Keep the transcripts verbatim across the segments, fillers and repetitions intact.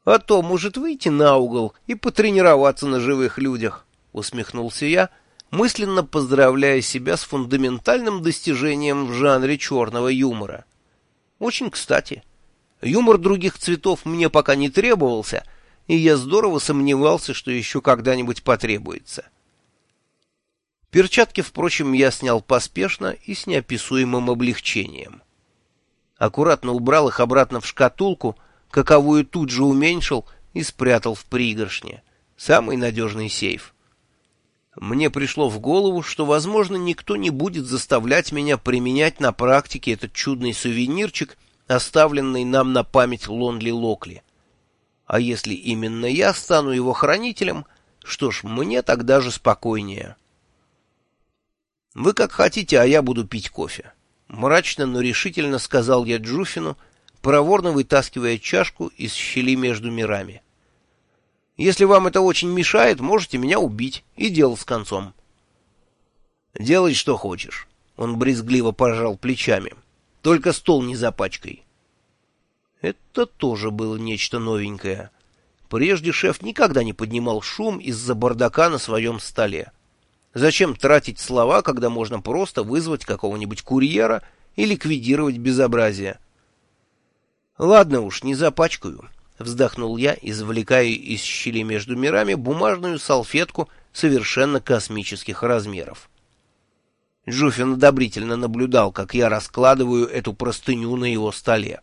А то может выйти на угол и потренироваться на живых людях, — усмехнулся я, мысленно поздравляя себя с фундаментальным достижением в жанре черного юмора. Очень кстати. Юмор других цветов мне пока не требовался, и я здорово сомневался, что еще когда-нибудь потребуется. Перчатки, впрочем, я снял поспешно и с неописуемым облегчением. Аккуратно убрал их обратно в шкатулку, каковую тут же уменьшил и спрятал в пригоршне. Самый надежный сейф. Мне пришло в голову, что, возможно, никто не будет заставлять меня применять на практике этот чудный сувенирчик, оставленный нам на память Лонли Локли. А если именно я стану его хранителем, что ж, мне тогда же спокойнее. «Вы как хотите, а я буду пить кофе», — мрачно, но решительно сказал я Джуфину, проворно вытаскивая чашку из щели между мирами. «Если вам это очень мешает, можете меня убить, и дело с концом». «Делай, что хочешь», — он брезгливо пожал плечами. «Только стол не запачкай». Это тоже было нечто новенькое. Прежде шеф никогда не поднимал шум из-за бардака на своем столе. Зачем тратить слова, когда можно просто вызвать какого-нибудь курьера и ликвидировать безобразие? «Ладно уж, не запачкаю», — вздохнул я, извлекая из щели между мирами бумажную салфетку совершенно космических размеров. Джуфин одобрительно наблюдал, как я раскладываю эту простыню на его столе.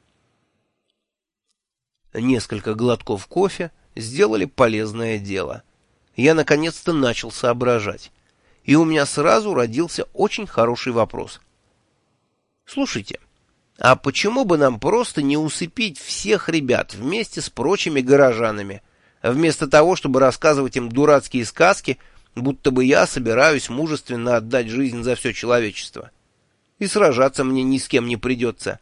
Несколько глотков кофе сделали полезное дело. Я наконец-то начал соображать. И у меня сразу родился очень хороший вопрос. «Слушайте, а почему бы нам просто не усыпить всех ребят вместе с прочими горожанами, вместо того, чтобы рассказывать им дурацкие сказки, будто бы я собираюсь мужественно отдать жизнь за все человечество? И сражаться мне ни с кем не придется».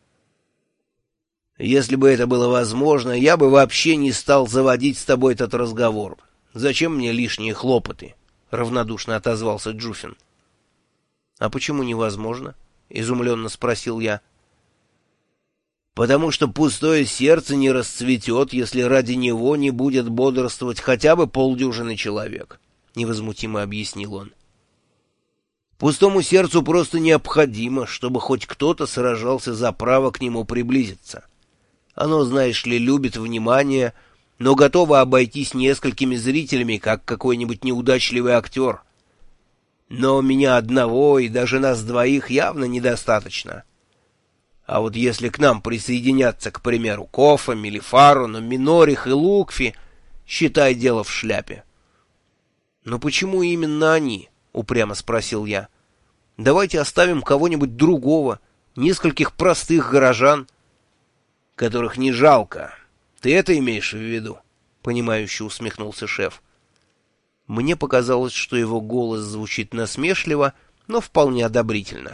«Если бы это было возможно, я бы вообще не стал заводить с тобой этот разговор. Зачем мне лишние хлопоты?» — равнодушно отозвался Джуфин. «А почему невозможно?» — изумленно спросил я. «Потому что пустое сердце не расцветет, если ради него не будет бодрствовать хотя бы полдюжины человек», — невозмутимо объяснил он. «Пустому сердцу просто необходимо, чтобы хоть кто-то сражался за право к нему приблизиться. Оно, знаешь ли, любит внимание, но готово обойтись несколькими зрителями, как какой-нибудь неудачливый актер. Но меня одного и даже нас двоих явно недостаточно. А вот если к нам присоединятся, к примеру, Кофа, Мелифаруна, Минорих и Лукфи, считай дело в шляпе». «Но почему именно они?» — упрямо спросил я. «Давайте оставим кого-нибудь другого, нескольких простых горожан». «Которых не жалко. Ты это имеешь в виду?» — понимающе усмехнулся шеф. Мне показалось, что его голос звучит насмешливо, но вполне одобрительно.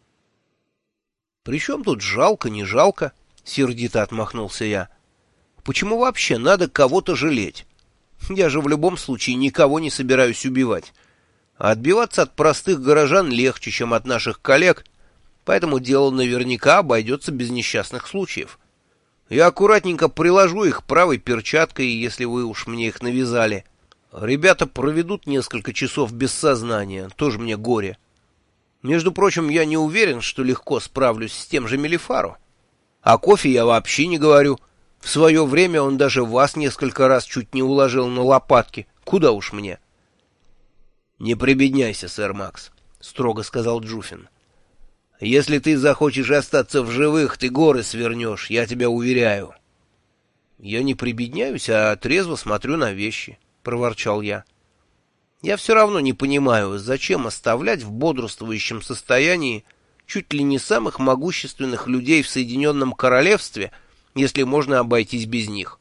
«При чем тут жалко, не жалко?» — сердито отмахнулся я. «Почему вообще надо кого-то жалеть? Я же в любом случае никого не собираюсь убивать. А отбиваться от простых горожан легче, чем от наших коллег, поэтому дело наверняка обойдется без несчастных случаев. Я аккуратненько приложу их правой перчаткой, если вы уж мне их навязали. Ребята проведут несколько часов без сознания, тоже мне горе. Между прочим, я не уверен, что легко справлюсь с тем же Мелифаро. О Кофе я вообще не говорю. В свое время он даже вас несколько раз чуть не уложил на лопатки. Куда уж мне?» «Не прибедняйся, сэр Макс», — строго сказал Джуфин. «Если ты захочешь остаться в живых, ты горы свернешь, я тебя уверяю». «Я не прибедняюсь, а трезво смотрю на вещи», — проворчал я. «Я все равно не понимаю, зачем оставлять в бодрствующем состоянии чуть ли не самых могущественных людей в Соединенном Королевстве, если можно обойтись без них».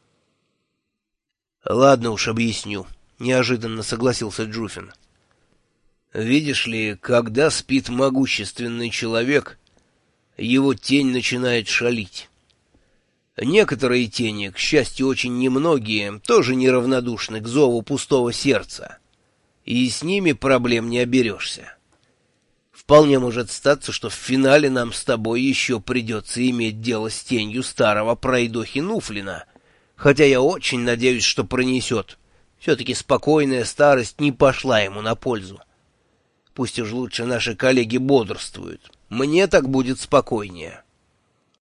«Ладно уж, объясню», — неожиданно согласился Джуфин. «Видишь ли, когда спит могущественный человек, его тень начинает шалить. Некоторые тени, к счастью, очень немногие, тоже неравнодушны к зову пустого сердца, и с ними проблем не оберешься. Вполне может статься, что в финале нам с тобой еще придется иметь дело с тенью старого пройдохи Нуфлина, Хотя я очень надеюсь, что пронесет. Все-таки спокойная старость не пошла ему на пользу. Пусть уж лучше наши коллеги бодрствуют. Мне так будет спокойнее.